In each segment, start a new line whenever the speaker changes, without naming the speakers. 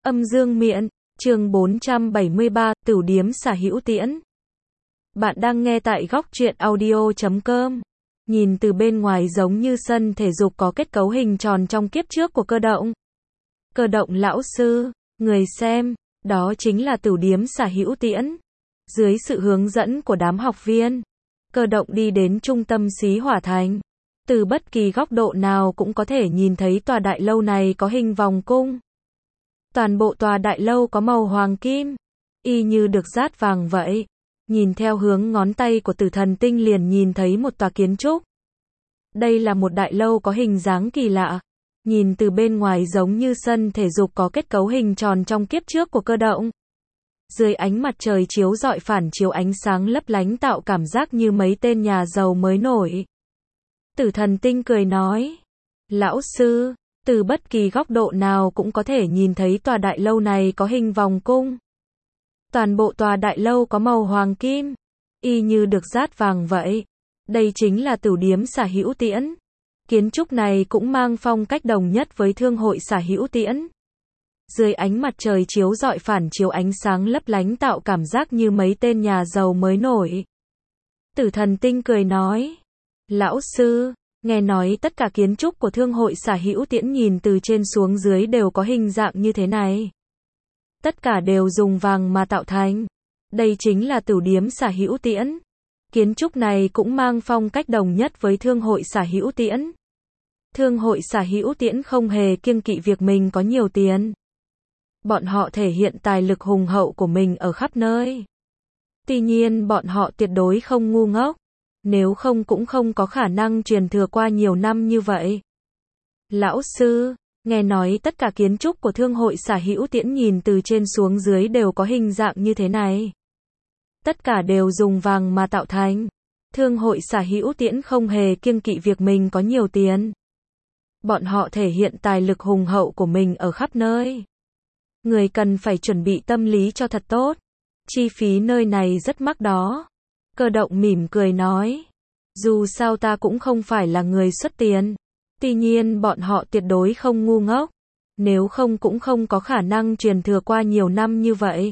Âm dương miện, chương 473, Tửu điếm xả hữu tiễn. Bạn đang nghe tại góc truyện audio.com. Nhìn từ bên ngoài giống như sân thể dục có kết cấu hình tròn trong kiếp trước của Cơ Động. Cơ Động lão sư, người xem, đó chính là Tửu điếm xả hữu tiễn. Dưới sự hướng dẫn của đám học viên, Cơ Động đi đến trung tâm Xí Hỏa Thành. Từ bất kỳ góc độ nào cũng có thể nhìn thấy tòa đại lâu này có hình vòng cung. Toàn bộ tòa đại lâu có màu hoàng kim, y như được dát vàng vậy. Nhìn theo hướng ngón tay của Tử Thần Tinh liền nhìn thấy một tòa kiến trúc. Đây là một đại lâu có hình dáng kỳ lạ. Nhìn từ bên ngoài giống như sân thể dục có kết cấu hình tròn trong kiếp trước của Cơ Động. Dưới ánh mặt trời chiếu rọi phản chiếu ánh sáng lấp lánh tạo cảm giác như mấy tên nhà giàu mới nổi. Tử Thần Tinh cười nói, lão sư, từ bất kỳ góc độ nào cũng có thể nhìn thấy tòa đại lâu này có hình vòng cung. Toàn bộ tòa đại lâu có màu hoàng kim, y như được dát vàng vậy. Đây chính là Tửu điếm xả hữu tiễn. Kiến trúc này cũng mang phong cách đồng nhất với thương hội xả hữu tiễn. Dưới ánh mặt trời chiếu rọi phản chiếu ánh sáng lấp lánh tạo cảm giác như mấy tên nhà giàu mới nổi. Tử Thần Tinh cười nói, lão sư, nghe nói tất cả kiến trúc của thương hội xả hữu tiễn nhìn từ trên xuống dưới đều có hình dạng như thế này. Tất cả đều dùng vàng mà tạo thành. Đây chính là Tửu điếm xả hữu tiễn. Kiến trúc này cũng mang phong cách đồng nhất với thương hội xả hữu tiễn. Thương hội xả hữu tiễn không hề kiêng kỵ việc mình có nhiều tiền. Bọn họ thể hiện tài lực hùng hậu của mình ở khắp nơi. Tuy nhiên bọn họ tuyệt đối không ngu ngốc. Nếu không cũng không có khả năng truyền thừa qua nhiều năm như vậy. Lão sư, nghe nói tất cả kiến trúc của thương hội xả hữu tiễn nhìn từ trên xuống dưới đều có hình dạng như thế này. Tất cả đều dùng vàng mà tạo thành. Thương hội xả hữu tiễn không hề kiêng kỵ việc mình có nhiều tiền. Bọn họ thể hiện tài lực hùng hậu của mình ở khắp nơi. Người cần phải chuẩn bị tâm lý cho thật tốt. Chi phí nơi này rất mắc đó. Cơ Động mỉm cười nói, dù sao ta cũng không phải là người xuất tiền. Tuy nhiên bọn họ tuyệt đối không ngu ngốc. Nếu không cũng không có khả năng truyền thừa qua nhiều năm như vậy.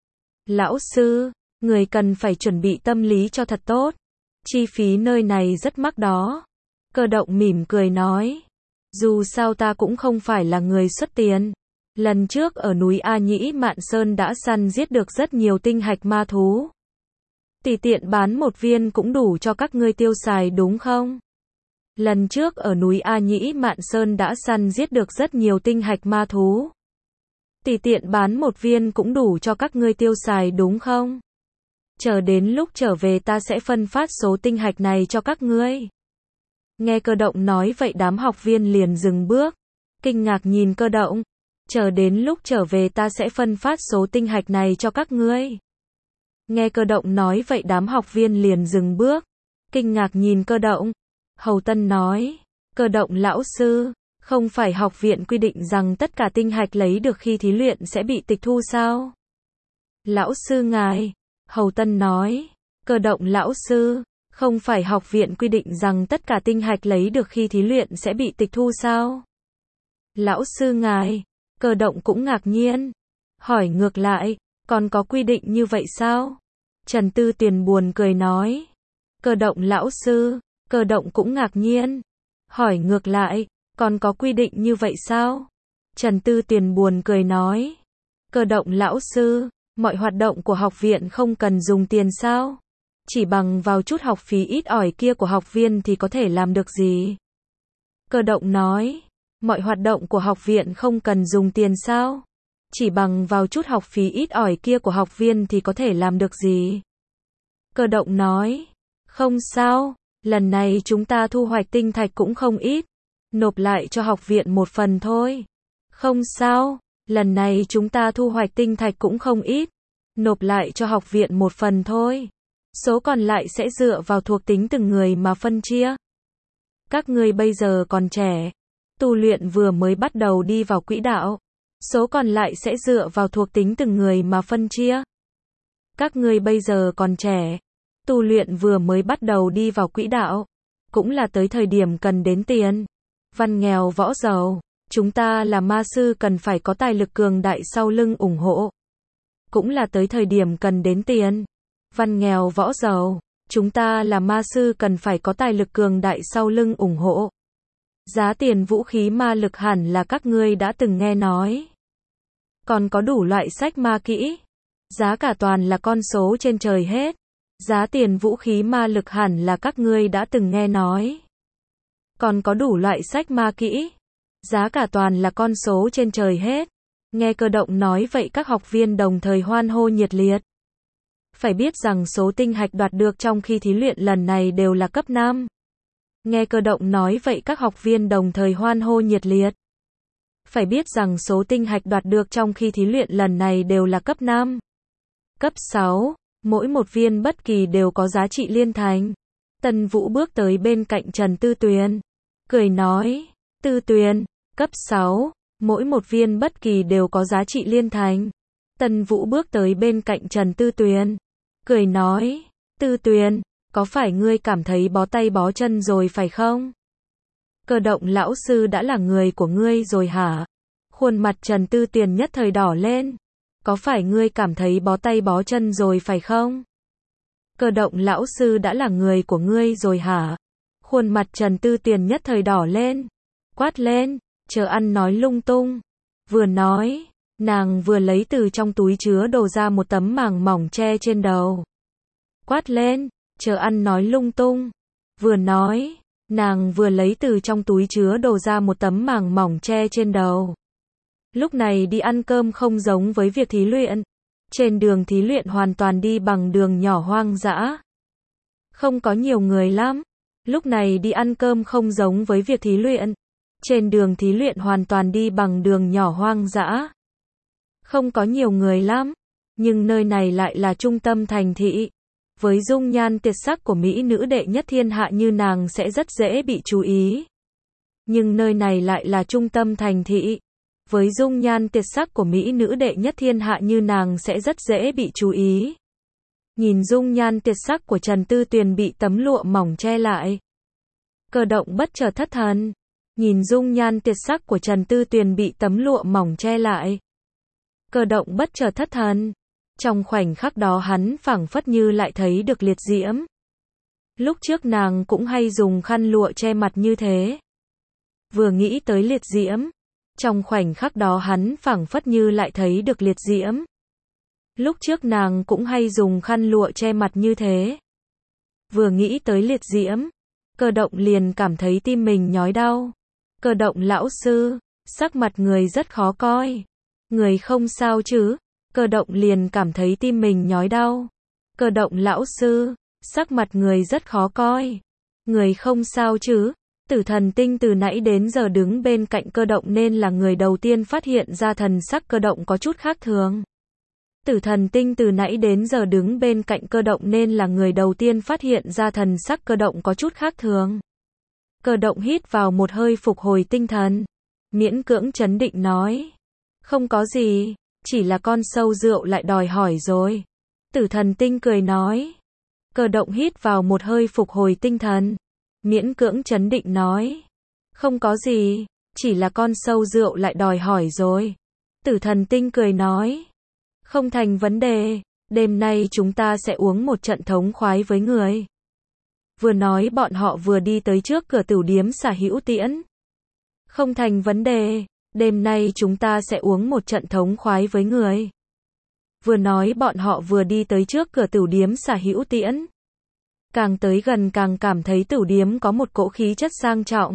Lão sư, người cần phải chuẩn bị tâm lý cho thật tốt. Chi phí nơi này rất mắc đó. Cơ Động mỉm cười nói, dù sao ta cũng không phải là người xuất tiền. Lần trước ở núi A Nhĩ Mạn Sơn đã săn giết được rất nhiều tinh hạch ma thú. Tùy tiện bán một viên cũng đủ cho các ngươi tiêu xài đúng không? Lần trước ở núi A Nhĩ Mạn Sơn đã săn giết được rất nhiều tinh hạch ma thú. Tùy tiện bán một viên cũng đủ cho các ngươi tiêu xài đúng không? Chờ đến lúc trở về ta sẽ phân phát số tinh hạch này cho các ngươi. Nghe Cơ Động nói vậy đám học viên liền dừng bước, kinh ngạc nhìn Cơ Động. Chờ đến lúc trở về ta sẽ phân phát số tinh hạch này cho các ngươi. Nghe Cơ Động nói vậy đám học viên liền dừng bước, kinh ngạc nhìn Cơ Động. Hầu Tân nói, Cơ Động lão sư, không phải học viện quy định rằng tất cả tinh hạch lấy được khi thí luyện sẽ bị tịch thu sao? Lão sư ngài, Hầu Tân nói, Cơ Động lão sư, không phải học viện quy định rằng tất cả tinh hạch lấy được khi thí luyện sẽ bị tịch thu sao? Lão sư ngài, Cơ Động cũng ngạc nhiên, hỏi ngược lại, còn có quy định như vậy sao? Trần Tư Tuyền buồn cười nói, Cơ Động lão sư, Cơ Động cũng ngạc nhiên, hỏi ngược lại, còn có quy định như vậy sao? Trần Tư Tuyền buồn cười nói, Cơ Động lão sư, mọi hoạt động của học viện không cần dùng tiền sao? Chỉ bằng vào chút học phí ít ỏi kia của học viên thì có thể làm được gì? Cơ Động nói, mọi hoạt động của học viện không cần dùng tiền sao? Chỉ bằng vào chút học phí ít ỏi kia của học viên thì có thể làm được gì? Cơ Động nói, không sao, lần này chúng ta thu hoạch tinh thạch cũng không ít, nộp lại cho học viện một phần thôi. Không sao, lần này chúng ta thu hoạch tinh thạch cũng không ít, nộp lại cho học viện một phần thôi. Số còn lại sẽ dựa vào thuộc tính từng người mà phân chia. Các ngươi bây giờ còn trẻ, tu luyện vừa mới bắt đầu đi vào quỹ đạo. Số còn lại sẽ dựa vào thuộc tính từng người mà phân chia. Các ngươi bây giờ còn trẻ, tu luyện vừa mới bắt đầu đi vào quỹ đạo. Cũng là tới thời điểm cần đến tiền. Văn nghèo võ giàu, Chúng ta là ma sư cần phải có tài lực cường đại sau lưng ủng hộ. Cũng là tới thời điểm cần đến tiền. Văn nghèo võ giàu. Chúng ta là ma sư cần phải có tài lực cường đại sau lưng ủng hộ. Giá tiền vũ khí ma lực hẳn là các ngươi đã từng nghe nói. Còn có đủ loại sách ma kỹ. Giá cả toàn là con số trên trời hết. Giá tiền vũ khí ma lực hẳn là các ngươi đã từng nghe nói. Còn có đủ loại sách ma kỹ. Giá cả toàn là con số trên trời hết. Nghe cơ động nói vậy các học viên đồng thời hoan hô nhiệt liệt. Phải biết rằng số tinh hạch đoạt được trong khi thí luyện lần này đều là cấp 5. Nghe cơ động nói vậy các học viên đồng thời hoan hô nhiệt liệt. Phải biết rằng số tinh hạch đoạt được trong khi thí luyện lần này đều là cấp 5. Cấp 6, mỗi một viên bất kỳ đều có giá trị liên thành. Tần Vũ bước tới bên cạnh Trần Tư Tuyền. Cười nói, Tư Tuyền, cấp 6, mỗi một viên bất kỳ đều có giá trị liên thành. Tần Vũ bước tới bên cạnh Trần Tư Tuyền. Cười nói, Tư Tuyền, có phải ngươi cảm thấy bó tay bó chân rồi phải không? Cơ động lão sư đã là người của ngươi rồi hả? Khuôn mặt Trần Tư Tuyền nhất thời đỏ lên. Có phải ngươi cảm thấy bó tay bó chân rồi phải không? Cơ động lão sư đã là người của ngươi rồi hả? Khuôn mặt Trần Tư Tuyền nhất thời đỏ lên. Quát lên, chờ ăn nói lung tung. Vừa nói, nàng vừa lấy từ trong túi chứa đồ ra một tấm màng mỏng che trên đầu. Quát lên, chờ ăn nói lung tung. Vừa nói, nàng vừa lấy từ trong túi chứa đồ ra một tấm màng mỏng che trên đầu. Lúc này đi ăn cơm không giống với việc thí luyện. Trên đường thí luyện hoàn toàn đi bằng đường nhỏ hoang dã. Không có nhiều người lắm. Lúc này đi ăn cơm không giống với việc thí luyện. Trên đường thí luyện hoàn toàn đi bằng đường nhỏ hoang dã. Không có nhiều người lắm. Nhưng nơi này lại là trung tâm thành thị. Với dung nhan tuyệt sắc của mỹ nữ đệ nhất thiên hạ như nàng sẽ rất dễ bị chú ý. Nhưng nơi này lại là trung tâm thành thị. Với dung nhan tuyệt sắc của mỹ nữ đệ nhất thiên hạ như nàng sẽ rất dễ bị chú ý. Nhìn dung nhan tuyệt sắc của Trần Tư Tuyền bị tấm lụa mỏng che lại. Cơ động bất chợt thất thần. Nhìn dung nhan tuyệt sắc của Trần Tư Tuyền bị tấm lụa mỏng che lại. Cơ động bất chợt thất thần. Trong khoảnh khắc đó hắn phảng phất như lại thấy được liệt diễm. Lúc trước nàng cũng hay dùng khăn lụa che mặt như thế. Vừa nghĩ tới liệt diễm. Trong khoảnh khắc đó hắn phảng phất như lại thấy được liệt diễm. Lúc trước nàng cũng hay dùng khăn lụa che mặt như thế. Vừa nghĩ tới liệt diễm. Cơ động liền cảm thấy tim mình nhói đau. Cơ động lão sư, sắc mặt người rất khó coi. Người không sao chứ? Cơ động liền cảm thấy tim mình nhói đau. Cơ động lão sư, sắc mặt người rất khó coi. Người không sao chứ? Tử Thần Tinh từ nãy đến giờ đứng bên cạnh cơ động nên là người đầu tiên phát hiện ra thần sắc cơ động có chút khác thường. Tử Thần Tinh từ nãy đến giờ đứng bên cạnh cơ động nên là người đầu tiên phát hiện ra thần sắc cơ động có chút khác thường. Cơ động hít vào một hơi phục hồi tinh thần. Miễn cưỡng trấn định nói. Không có gì, chỉ là con sâu rượu lại đòi hỏi rồi. Tử Thần Tinh cười nói. Cơ động hít vào một hơi phục hồi tinh thần. Miễn cưỡng trấn định nói. Không có gì, chỉ là con sâu rượu lại đòi hỏi rồi. Tử Thần Tinh cười nói. Không thành vấn đề, đêm nay chúng ta sẽ uống một trận thống khoái với người. Vừa nói bọn họ vừa đi tới trước cửa tửu điếm Xả Hữu Tiễn. Không thành vấn đề, đêm nay chúng ta sẽ uống một trận thống khoái với người. Vừa nói bọn họ vừa đi tới trước cửa tửu điếm Xả Hữu Tiễn. Càng tới gần càng cảm thấy tửu điếm có một cỗ khí chất sang trọng.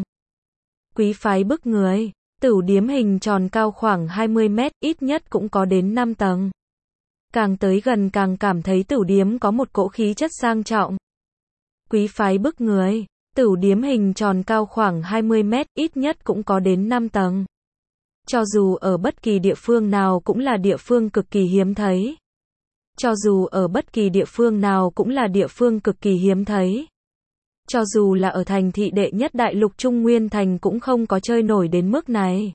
Quý phái bức người. Tửu điếm hình tròn cao khoảng 20 mét, ít nhất cũng có đến 5 tầng. Càng tới gần càng cảm thấy tửu điếm có một cỗ khí chất sang trọng. Quý phái bức người. Tửu điếm hình tròn cao khoảng 20 mét, ít nhất cũng có đến 5 tầng. Cho dù ở bất kỳ địa phương nào cũng là địa phương cực kỳ hiếm thấy. Cho dù ở bất kỳ địa phương nào cũng là địa phương cực kỳ hiếm thấy. Cho dù là ở thành thị đệ nhất đại lục Trung Nguyên Thành cũng không có chơi nổi đến mức này.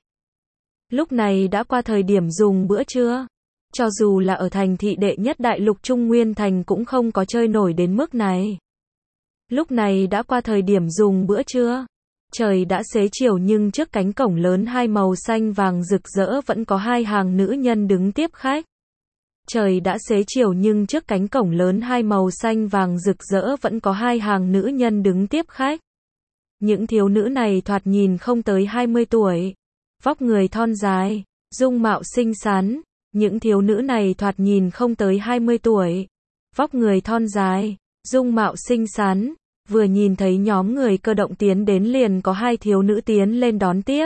Lúc này đã qua thời điểm dùng bữa trưa. Cho dù là ở thành thị đệ nhất đại lục Trung Nguyên Thành cũng không có chơi nổi đến mức này. Lúc này đã qua thời điểm dùng bữa trưa. Trời đã xế chiều nhưng trước cánh cổng lớn hai màu xanh vàng rực rỡ vẫn có hai hàng nữ nhân đứng tiếp khách. Trời đã xế chiều nhưng trước cánh cổng lớn hai màu xanh vàng rực rỡ vẫn có hai hàng nữ nhân đứng tiếp khách. Những thiếu nữ này thoạt nhìn không tới 20 tuổi. Vóc người thon dài, dung mạo xinh xắn. Những thiếu nữ này thoạt nhìn không tới 20 tuổi. Vóc người thon dài, dung mạo xinh xắn. Vừa nhìn thấy nhóm người cơ động tiến đến liền có hai thiếu nữ tiến lên đón tiếp.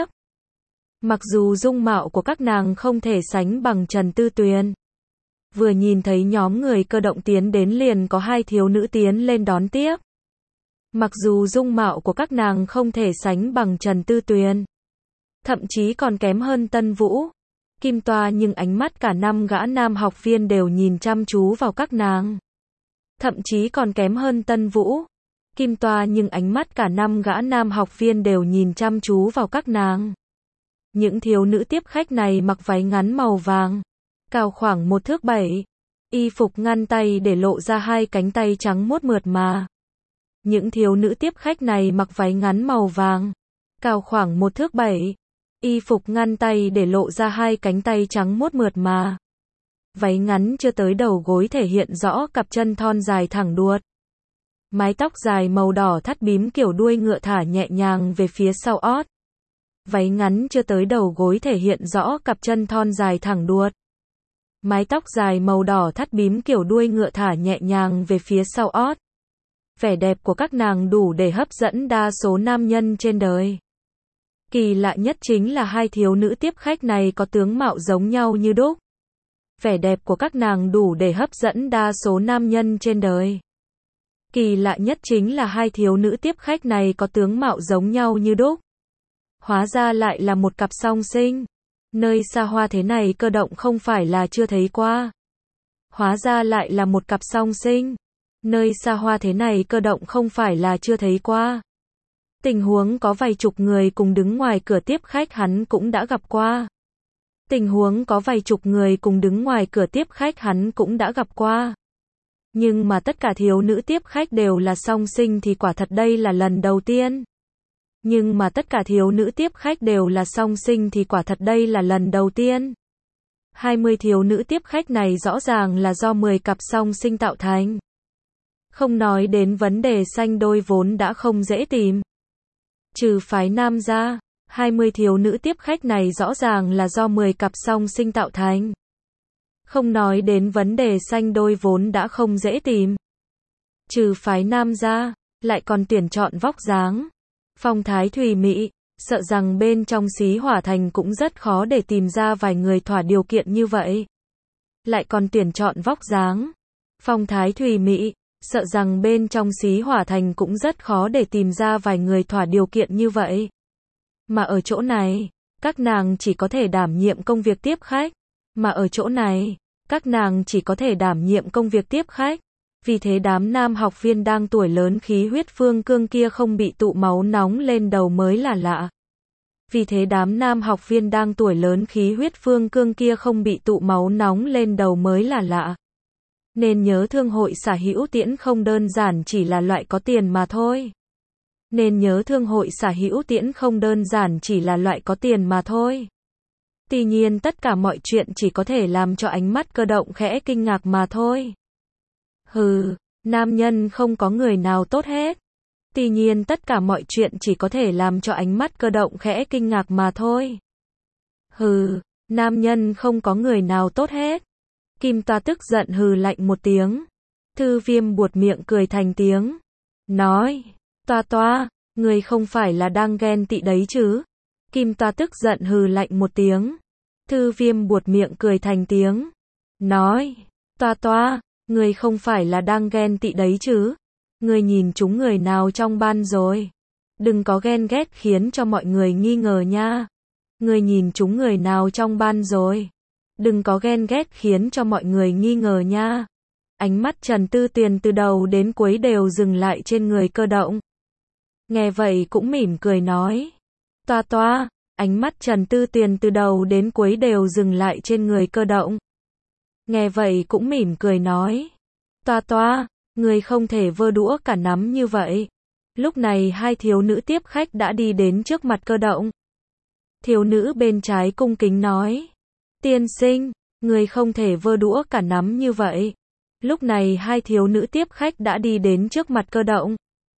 Mặc dù dung mạo của các nàng không thể sánh bằng Trần Tư Tuyền. Vừa nhìn thấy nhóm người cơ động tiến đến liền có hai thiếu nữ tiến lên đón tiếp. Mặc dù dung mạo của các nàng không thể sánh bằng Trần Tư Tuyền. Thậm chí còn kém hơn Tân Vũ, Kim Toa nhưng ánh mắt cả năm gã nam học viên đều nhìn chăm chú vào các nàng. Thậm chí còn kém hơn Tân Vũ, Kim Toa nhưng ánh mắt cả năm gã nam học viên đều nhìn chăm chú vào các nàng. Những thiếu nữ tiếp khách này mặc váy ngắn màu vàng, cao khoảng 1,7 thước, y phục ngăn tay để lộ ra hai cánh tay trắng muốt mượt mà. Những thiếu nữ tiếp khách này mặc váy ngắn màu vàng, cao khoảng 1,7 thước, y phục ngăn tay để lộ ra hai cánh tay trắng muốt mượt mà. Váy ngắn chưa tới đầu gối thể hiện rõ cặp chân thon dài thẳng đuột. Mái tóc dài màu đỏ thắt bím kiểu đuôi ngựa thả nhẹ nhàng về phía sau ót. Váy ngắn chưa tới đầu gối thể hiện rõ cặp chân thon dài thẳng đuột. Mái tóc dài màu đỏ thắt bím kiểu đuôi ngựa thả nhẹ nhàng về phía sau ót. Vẻ đẹp của các nàng đủ để hấp dẫn đa số nam nhân trên đời. Kỳ lạ nhất chính là hai thiếu nữ tiếp khách này có tướng mạo giống nhau như đúc. Vẻ đẹp của các nàng đủ để hấp dẫn đa số nam nhân trên đời. Kỳ lạ nhất chính là hai thiếu nữ tiếp khách này có tướng mạo giống nhau như đúc. Hóa ra lại là một cặp song sinh. Nơi xa hoa thế này cơ động không phải là chưa thấy qua. Hóa ra lại là một cặp song sinh. Nơi xa hoa thế này cơ động không phải là chưa thấy qua. Tình huống có vài chục người cùng đứng ngoài cửa tiếp khách hắn cũng đã gặp qua. Tình huống có vài chục người cùng đứng ngoài cửa tiếp khách hắn cũng đã gặp qua. Nhưng mà tất cả thiếu nữ tiếp khách đều là song sinh thì quả thật đây là lần đầu tiên. Nhưng mà tất cả thiếu nữ tiếp khách đều là song sinh thì quả thật đây là lần đầu tiên. 20 thiếu nữ tiếp khách này rõ ràng là do 10 cặp song sinh tạo thành. Không nói đến vấn đề sanh đôi vốn đã không dễ tìm. Trừ phái nam ra, 20 thiếu nữ tiếp khách này rõ ràng là do 10 cặp song sinh tạo thành. Không nói đến vấn đề sanh đôi vốn đã không dễ tìm. Trừ phái nam ra, lại còn tuyển chọn vóc dáng, phong thái thùy mị, sợ rằng bên trong Xí Hỏa Thành cũng rất khó để tìm ra vài người thỏa điều kiện như vậy. Lại còn tuyển chọn vóc dáng, phong thái thùy mị, sợ rằng bên trong Xí Hỏa Thành cũng rất khó để tìm ra vài người thỏa điều kiện như vậy. Mà ở chỗ này, các nàng chỉ có thể đảm nhiệm công việc tiếp khách. Mà ở chỗ này, các nàng chỉ có thể đảm nhiệm công việc tiếp khách. Vì thế đám nam học viên đang tuổi lớn khí huyết phương cương kia không bị tụ máu nóng lên đầu mới là lạ. Vì thế đám nam học viên đang tuổi lớn khí huyết phương cương kia không bị tụ máu nóng lên đầu mới là lạ. Nên nhớ thương hội sở hữu tiễn không đơn giản chỉ là loại có tiền mà thôi. Nên nhớ thương hội sở hữu tiễn không đơn giản chỉ là loại có tiền mà thôi. Tuy nhiên tất cả mọi chuyện chỉ có thể làm cho ánh mắt cơ động khẽ kinh ngạc mà thôi. Hừ, nam nhân không có người nào tốt hết. Tuy nhiên tất cả mọi chuyện chỉ có thể làm cho ánh mắt cơ động khẽ kinh ngạc mà thôi. Hừ, nam nhân không có người nào tốt hết. Kim Toa tức giận hừ lạnh một tiếng. Thư Viêm buột miệng cười thành tiếng. Nói, Toa, người không phải là đang ghen tị đấy chứ? Kim Toa tức giận hừ lạnh một tiếng. Thư Viêm buột miệng cười thành tiếng. Nói, Toa, người không phải là đang ghen tị đấy chứ? Người nhìn chúng người nào trong ban rồi? Đừng có ghen ghét khiến cho mọi người nghi ngờ nha. Người nhìn chúng người nào trong ban rồi? Đừng có ghen ghét khiến cho mọi người nghi ngờ nha. Ánh mắt Trần Tư Tuyền từ đầu đến cuối đều dừng lại trên người cơ động. Nghe vậy cũng mỉm cười nói. Toa, ánh mắt Trần Tư Tuyền từ đầu đến cuối đều dừng lại trên người cơ động. Nghe vậy cũng mỉm cười nói. Toa, người không thể vơ đũa cả nắm như vậy. Lúc này hai thiếu nữ tiếp khách đã đi đến trước mặt Cơ Động. Thiếu nữ bên trái cung kính nói. Tiên sinh, người không thể vơ đũa cả nắm như vậy. Lúc này hai thiếu nữ tiếp khách đã đi đến trước mặt Cơ Động.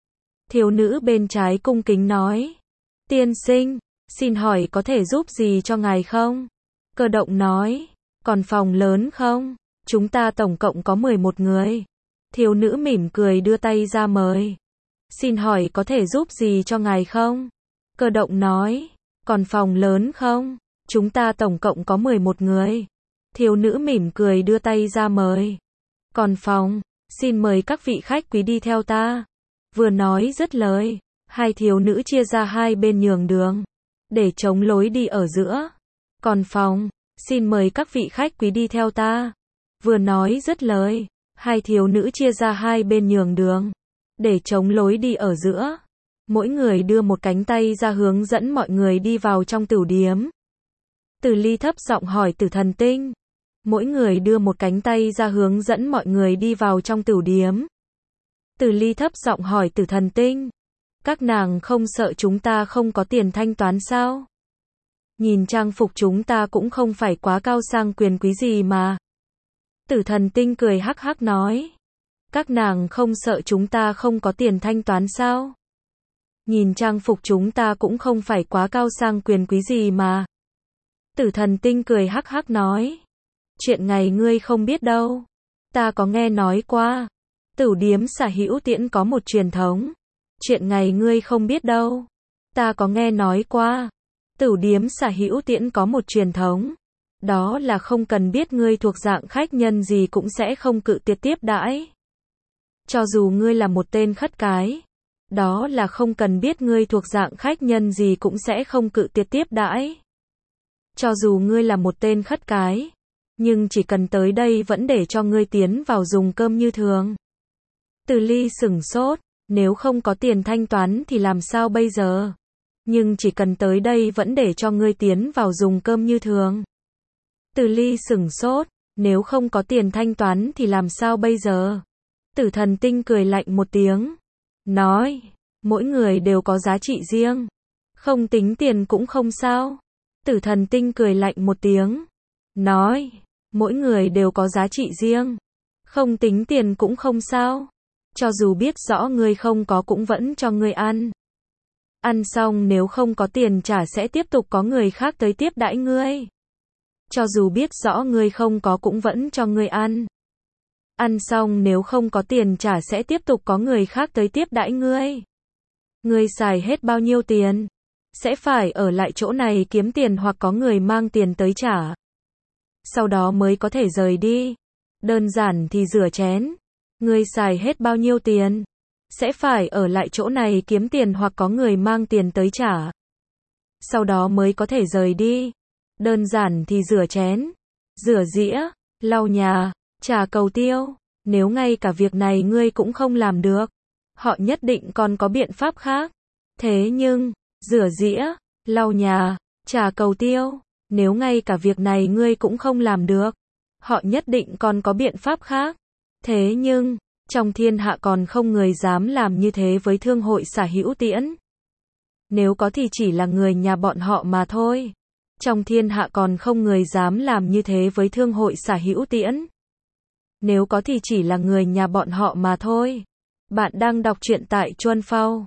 Thiếu nữ bên trái cung kính nói. Tiên sinh, xin hỏi có thể giúp gì cho ngài không? Cơ Động nói. Còn phòng lớn không? Chúng ta tổng cộng có 11 người. Thiếu nữ mỉm cười đưa tay ra mời. Xin hỏi có thể giúp gì cho ngài không? Cơ Động nói. Còn phòng lớn không? Chúng ta tổng cộng có 11 người. Thiếu nữ mỉm cười đưa tay ra mời. Còn phòng, xin mời các vị khách quý đi theo ta. Vừa nói dứt lời, hai thiếu nữ chia ra hai bên nhường đường, để chống lối đi ở giữa. Còn phòng, xin mời các vị khách quý đi theo ta. Vừa nói dứt lời, hai thiếu nữ chia ra hai bên nhường đường, để chống lối đi ở giữa. Mỗi người đưa một cánh tay ra hướng dẫn mọi người đi vào trong tửu điếm. Từ Ly thấp giọng hỏi Tử Thần Tinh. Mỗi người đưa một cánh tay ra hướng dẫn mọi người đi vào trong tửu điếm. Từ Ly thấp giọng hỏi Tử Thần Tinh. Các nàng không sợ chúng ta không có tiền thanh toán sao? Nhìn trang phục chúng ta cũng không phải quá cao sang quyền quý gì mà. Tử Thần Tinh cười hắc hắc nói. Các nàng không sợ chúng ta không có tiền thanh toán sao? Nhìn trang phục chúng ta cũng không phải quá cao sang quyền quý gì mà. Tử Thần Tinh cười hắc hắc nói. Chuyện này ngươi không biết đâu. Ta có nghe nói qua. Tửu điếm Xả Hữu Tiễn có một truyền thống. Chuyện này ngươi không biết đâu. Ta có nghe nói qua. Tửu điếm Xả Hữu Tiễn có một truyền thống. Đó là không cần biết ngươi thuộc dạng khách nhân gì cũng sẽ không cự tuyệt tiếp đãi. Cho dù ngươi là một tên khất cái. Đó là không cần biết ngươi thuộc dạng khách nhân gì cũng sẽ không cự tuyệt tiếp đãi. Cho dù ngươi là một tên khất cái. Nhưng chỉ cần tới đây vẫn để cho ngươi tiến vào dùng cơm như thường. Từ Ly sửng sốt. Nếu không có tiền thanh toán thì làm sao bây giờ? Nhưng chỉ cần tới đây vẫn để cho ngươi tiến vào dùng cơm như thường. Từ Ly sửng sốt. Nếu không có tiền thanh toán thì làm sao bây giờ? Tử Thần Tinh cười lạnh một tiếng. Nói. Mỗi người đều có giá trị riêng. Không tính tiền cũng không sao. Tử Thần Tinh cười lạnh một tiếng. Nói. Mỗi người đều có giá trị riêng. Không tính tiền cũng không sao. Cho dù biết rõ ngươi không có cũng vẫn cho ngươi ăn. Ăn xong nếu không có tiền trả sẽ tiếp tục có người khác tới tiếp đãi ngươi. Cho dù biết rõ ngươi không có cũng vẫn cho ngươi ăn. Ăn xong nếu không có tiền trả sẽ tiếp tục có người khác tới tiếp đãi ngươi. Ngươi xài hết bao nhiêu tiền? Sẽ phải ở lại chỗ này kiếm tiền hoặc có người mang tiền tới trả. Sau đó mới có thể rời đi. Đơn giản thì rửa chén. Ngươi xài hết bao nhiêu tiền? Sẽ phải ở lại chỗ này kiếm tiền hoặc có người mang tiền tới trả. Sau đó mới có thể rời đi. Đơn giản thì rửa chén, rửa dĩa, lau nhà, trả cầu tiêu. Nếu ngay cả việc này ngươi cũng không làm được, họ nhất định còn có biện pháp khác. Thế nhưng, rửa dĩa, lau nhà, trả cầu tiêu. Nếu ngay cả việc này ngươi cũng không làm được, họ nhất định còn có biện pháp khác. Thế nhưng, trong thiên hạ còn không người dám làm như thế với thương hội Xả Hữu Tiễn. Nếu có thì chỉ là người nhà bọn họ mà thôi. Trong thiên hạ còn không người dám làm như thế với thương hội Xả Hữu Tiễn. Nếu có thì chỉ là người nhà bọn họ mà thôi. Bạn đang đọc truyện tại Chuan Phao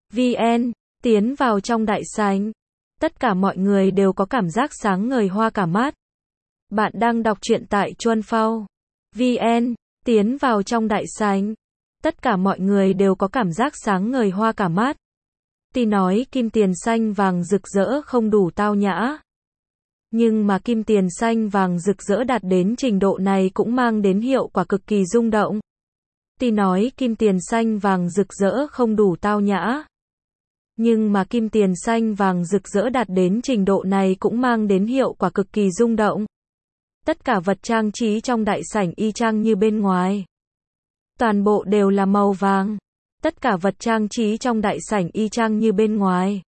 VN, tiến vào trong đại sảnh. Tất cả mọi người đều có cảm giác sáng ngời hoa cả mắt. Bạn đang đọc truyện tại Chuan Phao VN, tiến vào trong đại sảnh. Tất cả mọi người đều có cảm giác sáng ngời hoa cả mắt. Tuy nói kim tiền xanh vàng rực rỡ không đủ tao nhã. Nhưng mà kim tiền xanh vàng rực rỡ đạt đến trình độ này cũng mang đến hiệu quả cực kỳ rung động. Tuy nói kim tiền xanh vàng rực rỡ không đủ tao nhã. Nhưng mà kim tiền xanh vàng rực rỡ đạt đến trình độ này cũng mang đến hiệu quả cực kỳ rung động. Tất cả vật trang trí trong đại sảnh y chang như bên ngoài. Toàn bộ đều là màu vàng. Tất cả vật trang trí trong đại sảnh y chang như bên ngoài.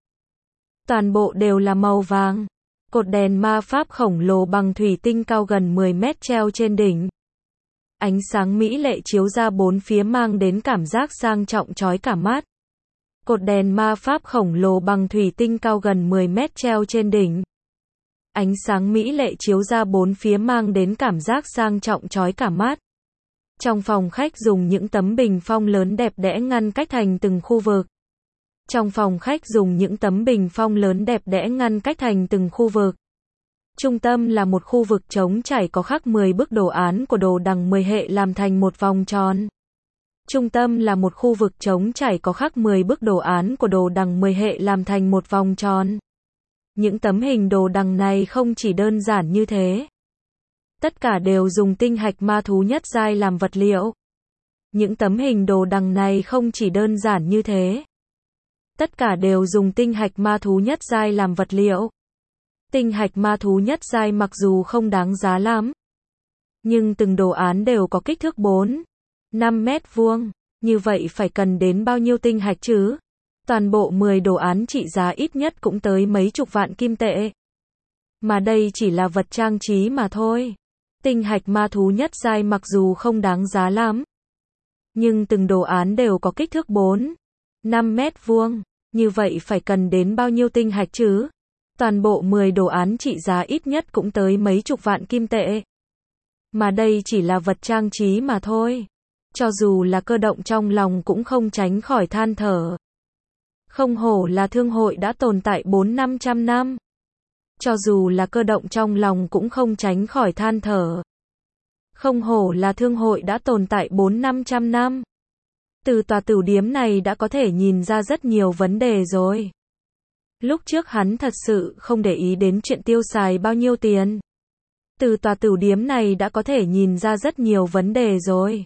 Toàn bộ đều là màu vàng. Cột đèn ma pháp khổng lồ bằng thủy tinh cao gần 10 mét treo trên đỉnh. Ánh sáng mỹ lệ chiếu ra bốn phía mang đến cảm giác sang trọng chói cả mắt. Cột đèn ma pháp khổng lồ bằng thủy tinh cao gần 10 mét treo trên đỉnh. Ánh sáng mỹ lệ chiếu ra bốn phía mang đến cảm giác sang trọng chói cả mắt. Trong phòng khách dùng những tấm bình phong lớn đẹp đẽ ngăn cách thành từng khu vực. Trong phòng khách dùng những tấm bình phong lớn đẹp đẽ ngăn cách thành từng khu vực. Trung tâm là một khu vực trống trải có khắc 10 bức đồ án của đồ đằng 10 hệ làm thành một vòng tròn. Trung tâm là một khu vực trống trải có khắc 10 bức đồ án của đồ đằng 10 hệ làm thành một vòng tròn. Những tấm hình đồ đằng này không chỉ đơn giản như thế. Tất cả đều dùng tinh hạch ma thú nhất giai làm vật liệu. Những tấm hình đồ đằng này không chỉ đơn giản như thế. Tất cả đều dùng tinh hạch ma thú nhất giai làm vật liệu. Tinh hạch ma thú nhất giai mặc dù không đáng giá lắm, nhưng từng đồ án đều có kích thước 4, 5 mét vuông. Như vậy phải cần đến bao nhiêu tinh hạch chứ? Toàn bộ 10 đồ án trị giá ít nhất cũng tới mấy chục vạn kim tệ. Mà đây chỉ là vật trang trí mà thôi. Tinh hạch ma thú nhất giai mặc dù không đáng giá lắm, nhưng từng đồ án đều có kích thước 4, 5 mét vuông. Như vậy phải cần đến bao nhiêu tinh hạch chứ? Toàn bộ 10 đồ án trị giá ít nhất cũng tới mấy chục vạn kim tệ. Mà đây chỉ là vật trang trí mà thôi. Cho dù là Cơ Động trong lòng cũng không tránh khỏi than thở. Không hổ là thương hội đã tồn tại 400-500 năm. Cho dù là Cơ Động trong lòng cũng không tránh khỏi than thở. Không hổ là thương hội đã tồn tại 400-500 năm. Từ tòa tửu điếm này đã có thể nhìn ra rất nhiều vấn đề rồi. Lúc trước hắn thật sự không để ý đến chuyện tiêu xài bao nhiêu tiền. Từ tòa tửu điếm này đã có thể nhìn ra rất nhiều vấn đề rồi.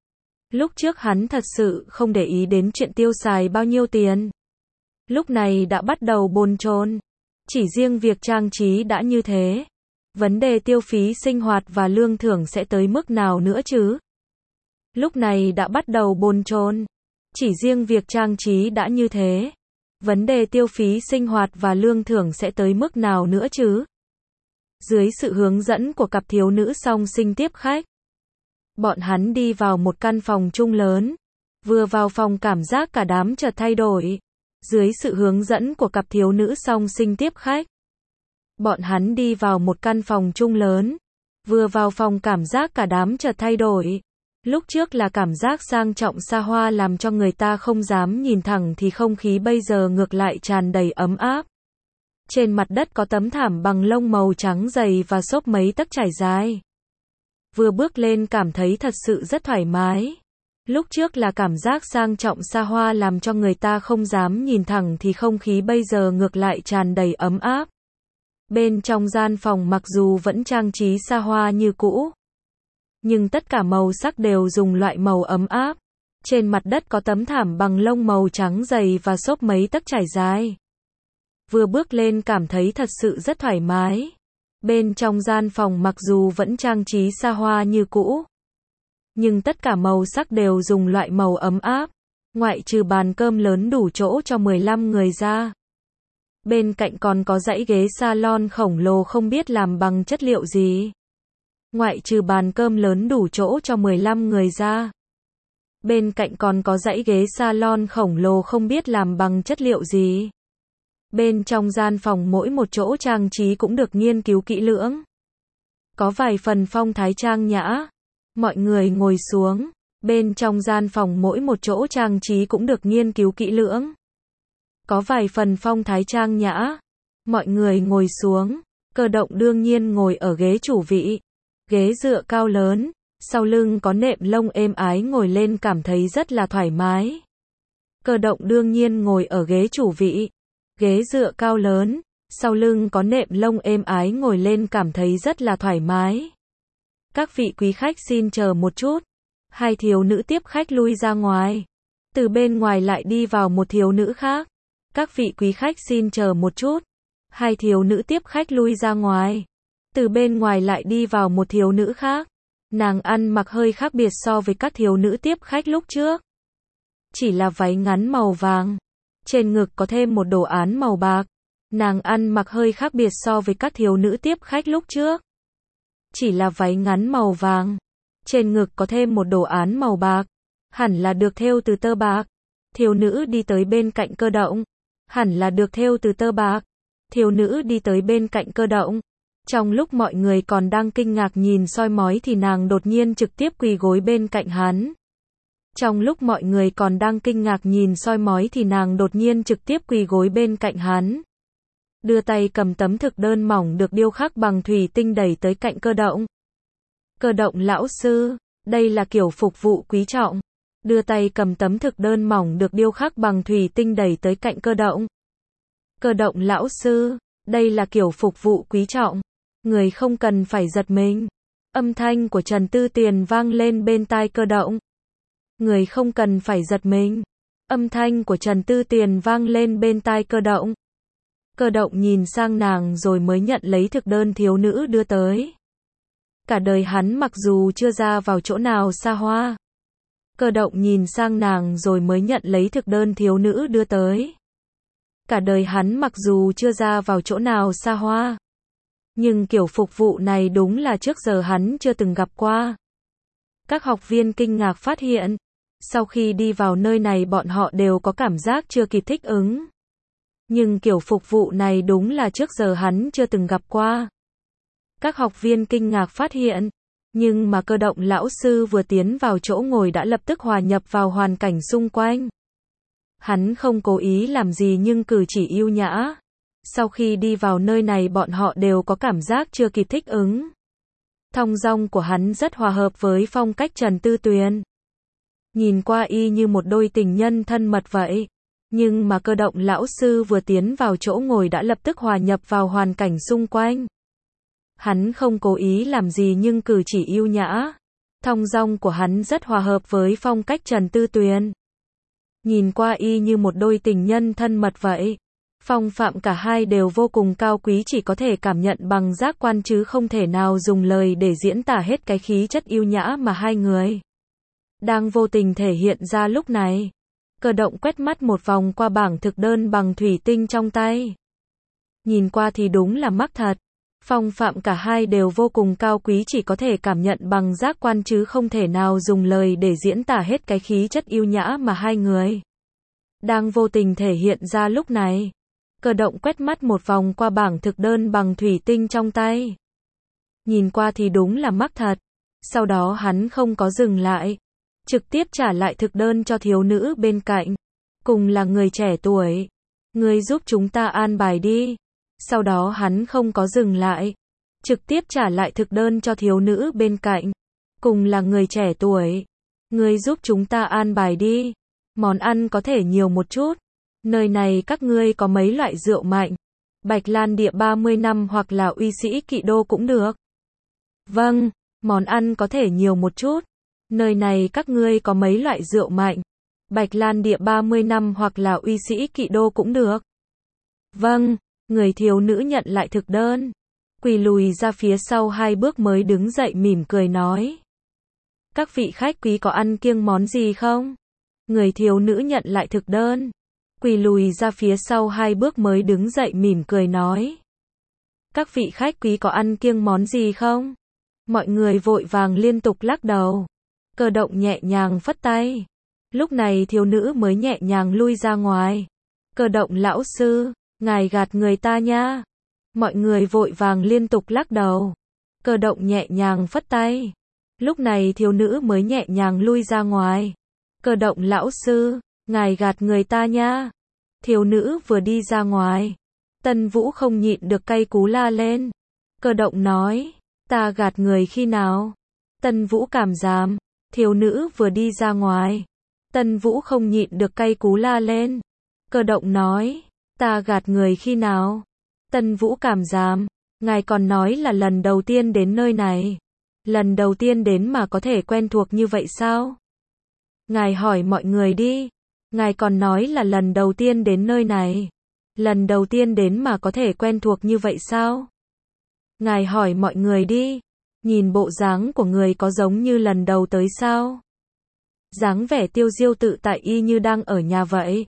Lúc trước hắn thật sự không để ý đến chuyện tiêu xài bao nhiêu tiền. Lúc này đã bắt đầu bồn chồn. Chỉ riêng việc trang trí đã như thế. Vấn đề tiêu phí sinh hoạt và lương thưởng sẽ tới mức nào nữa chứ? Lúc này đã bắt đầu bồn chồn. Chỉ riêng việc trang trí đã như thế. Vấn đề tiêu phí sinh hoạt và lương thưởng sẽ tới mức nào nữa chứ? Dưới sự hướng dẫn của cặp thiếu nữ song sinh tiếp khách, bọn hắn đi vào một căn phòng chung lớn. Vừa vào phòng cảm giác cả đám chợt thay đổi. Dưới sự hướng dẫn của cặp thiếu nữ song sinh tiếp khách, bọn hắn đi vào một căn phòng chung lớn. Vừa vào phòng cảm giác cả đám chợt thay đổi. Lúc trước là cảm giác sang trọng xa hoa làm cho người ta không dám nhìn thẳng thì không khí bây giờ ngược lại tràn đầy ấm áp. Trên mặt đất có tấm thảm bằng lông màu trắng dày và xốp mấy tấc trải dài. Vừa bước lên cảm thấy thật sự rất thoải mái. Lúc trước là cảm giác sang trọng xa hoa làm cho người ta không dám nhìn thẳng thì không khí bây giờ ngược lại tràn đầy ấm áp. Bên trong gian phòng mặc dù vẫn trang trí xa hoa như cũ, nhưng tất cả màu sắc đều dùng loại màu ấm áp. Trên mặt đất có tấm thảm bằng lông màu trắng dày và xốp mấy tấc trải dài. Vừa bước lên cảm thấy thật sự rất thoải mái. Bên trong gian phòng mặc dù vẫn trang trí xa hoa như cũ, nhưng tất cả màu sắc đều dùng loại màu ấm áp. Ngoại trừ bàn cơm lớn đủ chỗ cho 15 người ra, bên cạnh còn có dãy ghế salon khổng lồ không biết làm bằng chất liệu gì. Ngoại trừ bàn cơm lớn đủ chỗ cho 15 người ra, bên cạnh còn có dãy ghế salon khổng lồ không biết làm bằng chất liệu gì. Bên trong gian phòng mỗi một chỗ trang trí cũng được nghiên cứu kỹ lưỡng. Có vài phần phong thái trang nhã. Mọi người ngồi xuống. Bên trong gian phòng mỗi một chỗ trang trí cũng được nghiên cứu kỹ lưỡng. Có vài phần phong thái trang nhã. Mọi người ngồi xuống. Cơ Động đương nhiên ngồi ở ghế chủ vị. Ghế dựa cao lớn. Sau lưng có nệm lông êm ái ngồi lên cảm thấy rất là thoải mái. Cơ Động đương nhiên ngồi ở ghế chủ vị. Ghế dựa cao lớn, sau lưng có nệm lông êm ái ngồi lên cảm thấy rất là thoải mái. Các vị quý khách xin chờ một chút. Hai thiếu nữ tiếp khách lui ra ngoài. Từ bên ngoài lại đi vào một thiếu nữ khác. Các vị quý khách xin chờ một chút. Hai thiếu nữ tiếp khách lui ra ngoài. Từ bên ngoài lại đi vào một thiếu nữ khác. Nàng ăn mặc hơi khác biệt so với các thiếu nữ tiếp khách lúc trước. Chỉ là váy ngắn màu vàng. Trên ngực có thêm một đồ án màu bạc. Nàng ăn mặc hơi khác biệt so với các thiếu nữ tiếp khách lúc trước. Chỉ là váy ngắn màu vàng. Trên ngực có thêm một đồ án màu bạc. Hẳn là được thêu từ tơ bạc. Thiếu nữ đi tới bên cạnh Cơ Động. Hẳn là được thêu từ tơ bạc. Thiếu nữ đi tới bên cạnh Cơ Động. Trong lúc mọi người còn đang kinh ngạc nhìn soi mói thì nàng đột nhiên trực tiếp quỳ gối bên cạnh hắn. Trong lúc mọi người còn đang kinh ngạc nhìn soi mói thì nàng đột nhiên trực tiếp quỳ gối bên cạnh hắn. Đưa tay cầm tấm thực đơn mỏng được điêu khắc bằng thủy tinh đẩy tới cạnh Cơ Động. Cơ Động lão sư, đây là kiểu phục vụ quý trọng. Đưa tay cầm tấm thực đơn mỏng được điêu khắc bằng thủy tinh đẩy tới cạnh Cơ Động. Cơ Động lão sư, đây là kiểu phục vụ quý trọng. Người không cần phải giật mình. Âm thanh của Trần Tư Tuyền vang lên bên tai Cơ Động. Người không cần phải giật mình. Âm thanh của Trần Tư Tuyền vang lên bên tai Cơ Động. Cơ Động nhìn sang nàng rồi mới nhận lấy thực đơn thiếu nữ đưa tới. Cả đời hắn mặc dù chưa ra vào chỗ nào xa hoa. Cơ Động nhìn sang nàng rồi mới nhận lấy thực đơn thiếu nữ đưa tới. Cả đời hắn mặc dù chưa ra vào chỗ nào xa hoa. Nhưng kiểu phục vụ này đúng là trước giờ hắn chưa từng gặp qua. Các học viên kinh ngạc phát hiện. Sau khi đi vào nơi này bọn họ đều có cảm giác chưa kịp thích ứng. Nhưng kiểu phục vụ này đúng là trước giờ hắn chưa từng gặp qua. Các học viên kinh ngạc phát hiện. Nhưng mà Cơ Động lão sư vừa tiến vào chỗ ngồi đã lập tức hòa nhập vào hoàn cảnh xung quanh. Hắn không cố ý làm gì nhưng cử chỉ ưu nhã. Sau khi đi vào nơi này bọn họ đều có cảm giác chưa kịp thích ứng. Thong dong của hắn rất hòa hợp với phong cách Trần Tư Tuyền. Nhìn qua y như một đôi tình nhân thân mật vậy. Nhưng mà Cơ Động lão sư vừa tiến vào chỗ ngồi đã lập tức hòa nhập vào hoàn cảnh xung quanh. Hắn không cố ý làm gì nhưng cử chỉ ưu nhã. Thong dong của hắn rất hòa hợp với phong cách Trần Tư Tuyền. Nhìn qua y như một đôi tình nhân thân mật vậy. Phong phạm cả hai đều vô cùng cao quý, chỉ có thể cảm nhận bằng giác quan chứ không thể nào dùng lời để diễn tả hết cái khí chất yêu nhã mà hai người đang vô tình thể hiện ra lúc này. Cơ Động quét mắt một vòng qua bảng thực đơn bằng thủy tinh trong tay. Nhìn qua thì đúng là mắc thật. Phong phạm cả hai đều vô cùng cao quý, chỉ có thể cảm nhận bằng giác quan chứ không thể nào dùng lời để diễn tả hết cái khí chất yêu nhã mà hai người đang vô tình thể hiện ra lúc này. Cơ Động quét mắt một vòng qua bảng thực đơn bằng thủy tinh trong tay. Nhìn qua thì đúng là mắc thật. Sau đó hắn không có dừng lại. Trực tiếp trả lại thực đơn cho thiếu nữ bên cạnh. Cùng là người trẻ tuổi. Ngươi giúp chúng ta an bài đi. Sau đó hắn không có dừng lại. Trực tiếp trả lại thực đơn cho thiếu nữ bên cạnh. Cùng là người trẻ tuổi. Ngươi giúp chúng ta an bài đi. Món ăn có thể nhiều một chút. Nơi này các ngươi có mấy loại rượu mạnh. Bạch Lan địa 30 năm hoặc là Uy Sĩ Kỵ Đô cũng được. Vâng, món ăn có thể nhiều một chút. Nơi này các ngươi có mấy loại rượu mạnh. Bạch Lan địa 30 năm hoặc là Uy Sĩ Kỵ Đô cũng được. Vâng, người thiếu nữ nhận lại thực đơn. Quỳ lùi ra phía sau 2 bước mới đứng dậy mỉm cười nói. Các vị khách quý có ăn kiêng món gì không? Người thiếu nữ nhận lại thực đơn. Quỳ lùi ra phía sau 2 bước mới đứng dậy mỉm cười nói. Các vị khách quý có ăn kiêng món gì không? Mọi người vội vàng liên tục lắc đầu. Cơ Động nhẹ nhàng phất tay. Lúc này thiếu nữ mới nhẹ nhàng lui ra ngoài. Cơ Động lão sư, ngài gạt người ta nha. Mọi người vội vàng liên tục lắc đầu. Cơ Động nhẹ nhàng phất tay. Lúc này thiếu nữ mới nhẹ nhàng lui ra ngoài. Cơ Động lão sư, ngài gạt người ta nha. Thiếu nữ vừa đi ra ngoài. Tân Vũ không nhịn được cay cú la lên. Cơ Động nói, ta gạt người khi nào? Tân Vũ cảm giảm. Thiếu nữ vừa đi ra ngoài. Tân Vũ không nhịn được cay cú la lên. Cơ Động nói, ta gạt người khi nào? Tân Vũ cảm giảm. Ngài còn nói là lần đầu tiên đến nơi này. Lần đầu tiên đến mà có thể quen thuộc như vậy sao? Ngài hỏi mọi người đi. Ngài còn nói là lần đầu tiên đến nơi này. Lần đầu tiên đến mà có thể quen thuộc như vậy sao? Ngài hỏi mọi người đi. Nhìn bộ dáng của người có giống như lần đầu tới sao? Dáng vẻ tiêu diêu tự tại y như đang ở nhà vậy.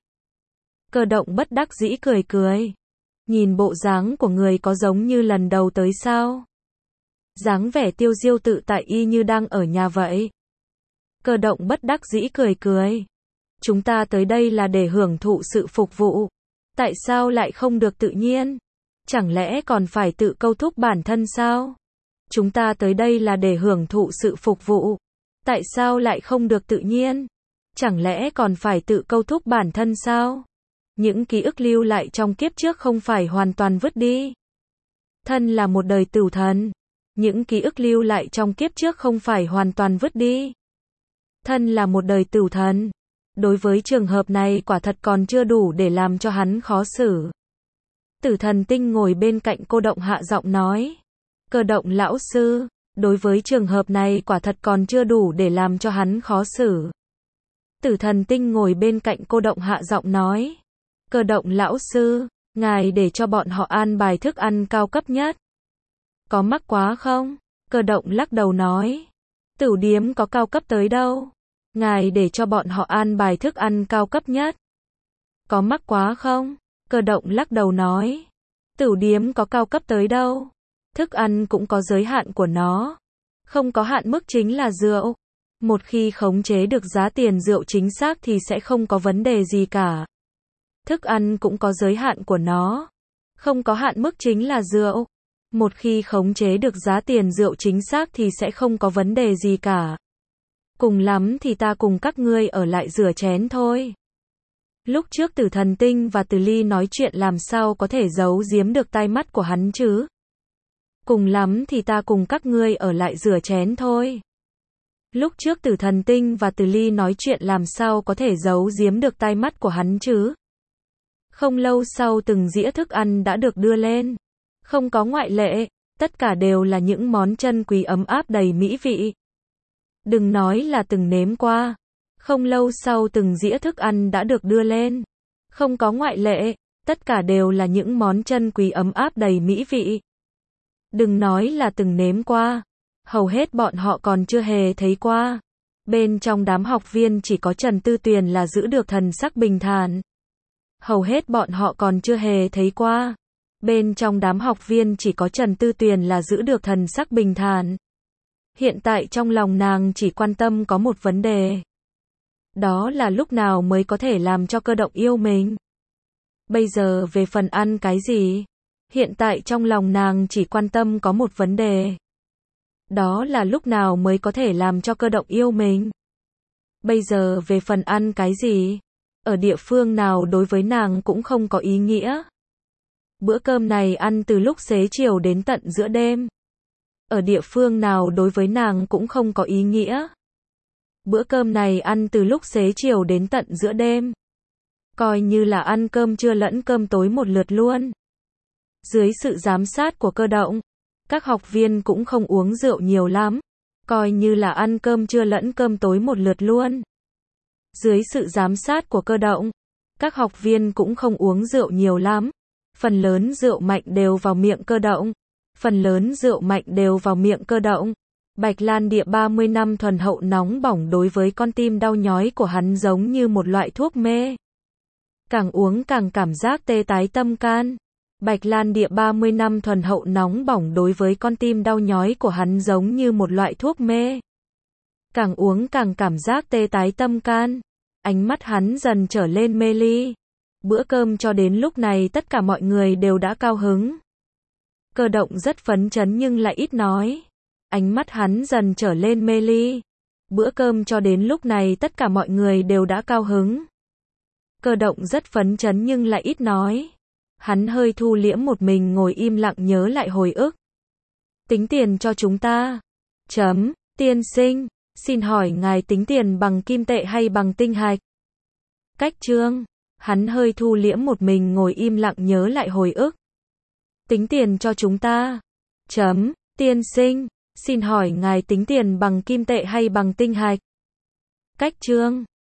Cơ Động bất đắc dĩ cười cười. Nhìn bộ dáng của người có giống như lần đầu tới sao? Dáng vẻ tiêu diêu tự tại y như đang ở nhà vậy. Cơ Động bất đắc dĩ cười cười. Chúng ta tới đây là để hưởng thụ sự phục vụ. Tại sao lại không được tự nhiên? Chẳng lẽ còn phải tự câu thúc bản thân sao? Chúng ta tới đây là để hưởng thụ sự phục vụ. Tại sao lại không được tự nhiên? Chẳng lẽ còn phải tự câu thúc bản thân sao? Những ký ức lưu lại trong kiếp trước không phải hoàn toàn vứt đi. Thân là một đời tửu thần. Những ký ức lưu lại trong kiếp trước không phải hoàn toàn vứt đi. Thân là một đời tửu thần. Đối với trường hợp này quả thật còn chưa đủ để làm cho hắn khó xử. Tử Thần Tinh ngồi bên cạnh cô Động hạ giọng nói. Cơ Động lão sư, đối với trường hợp này quả thật còn chưa đủ để làm cho hắn khó xử. Tử Thần Tinh ngồi bên cạnh cô Động hạ giọng nói. Cơ Động lão sư, ngài để cho bọn họ an bài thức ăn cao cấp nhất. Có mắc quá không? Cơ Động lắc đầu nói. Tửu điếm có cao cấp tới đâu. Ngài để cho bọn họ an bài thức ăn cao cấp nhất. Có mắc quá không? Cơ Động lắc đầu nói. Tửu điếm có cao cấp tới đâu. Thức ăn cũng có giới hạn của nó. Không có hạn mức chính là rượu. Một khi khống chế được giá tiền rượu chính xác thì sẽ không có vấn đề gì cả. Thức ăn cũng có giới hạn của nó. Không có hạn mức chính là rượu. Một khi khống chế được giá tiền rượu chính xác thì sẽ không có vấn đề gì cả. Cùng lắm thì ta cùng các ngươi ở lại rửa chén thôi. Lúc trước Tử Thần Tinh và Từ Ly nói chuyện làm sao có thể giấu giếm được tai mắt của hắn chứ? Cùng lắm thì ta cùng các ngươi ở lại rửa chén thôi. Lúc trước Tử Thần Tinh và Từ Ly nói chuyện làm sao có thể giấu giếm được tai mắt của hắn chứ? Không lâu sau từng dĩa thức ăn đã được đưa lên. Không có ngoại lệ, tất cả đều là những món chân quý ấm áp đầy mỹ vị. Đừng nói là từng nếm qua. Không lâu sau từng dĩa thức ăn đã được đưa lên. Không có ngoại lệ, tất cả đều là những món chân quý ấm áp đầy mỹ vị. Đừng nói là từng nếm qua. Hầu hết bọn họ còn chưa hề thấy qua. Bên trong đám học viên chỉ có Trần Tư Tuyền là giữ được thần sắc bình thản. Hầu hết bọn họ còn chưa hề thấy qua. Bên trong đám học viên chỉ có Trần Tư Tuyền là giữ được thần sắc bình thản. Hiện tại trong lòng nàng chỉ quan tâm có một vấn đề. Đó là lúc nào mới có thể làm cho Cơ Động yêu mình. Bây giờ về phần ăn cái gì? Hiện tại trong lòng nàng chỉ quan tâm có một vấn đề. Đó là lúc nào mới có thể làm cho Cơ Động yêu mình. Bây giờ về phần ăn cái gì? Ở địa phương nào đối với nàng cũng không có ý nghĩa. Bữa cơm này ăn từ lúc xế chiều đến tận giữa đêm. Ở địa phương nào đối với nàng cũng không có ý nghĩa. Bữa cơm này ăn từ lúc xế chiều đến tận giữa đêm. Coi như là ăn cơm trưa lẫn cơm tối một lượt luôn. Dưới sự giám sát của Cơ Động, các học viên cũng không uống rượu nhiều lắm. Coi như là ăn cơm trưa lẫn cơm tối một lượt luôn. Dưới sự giám sát của Cơ Động, các học viên cũng không uống rượu nhiều lắm. Phần lớn rượu mạnh đều vào miệng Cơ Động. Phần lớn rượu mạnh đều vào miệng Cơ Động. Bạch Lan Địa 30 năm thuần hậu nóng bỏng đối với con tim đau nhói của hắn giống như một loại thuốc mê. Càng uống càng cảm giác tê tái tâm can. Bạch Lan Địa 30 năm thuần hậu nóng bỏng đối với con tim đau nhói của hắn giống như một loại thuốc mê. Càng uống càng cảm giác tê tái tâm can. Ánh mắt hắn dần trở lên mê ly. Bữa cơm cho đến lúc này tất cả mọi người đều đã cao hứng. Cơ Động rất phấn chấn nhưng lại ít nói. Ánh mắt hắn dần trở lên mê ly. Bữa cơm cho đến lúc này tất cả mọi người đều đã cao hứng. Cơ Động rất phấn chấn nhưng lại ít nói. Hắn hơi thu liễm một mình ngồi im lặng nhớ lại hồi ức. Tính tiền cho chúng ta. Tiên sinh, xin hỏi ngài tính tiền bằng kim tệ hay bằng tinh hạch? Cách chương. Hắn hơi thu liễm một mình ngồi im lặng nhớ lại hồi ức. Tính tiền cho chúng ta. Tiên sinh, xin hỏi ngài tính tiền bằng kim tệ hay bằng tinh hạch? Cách chương.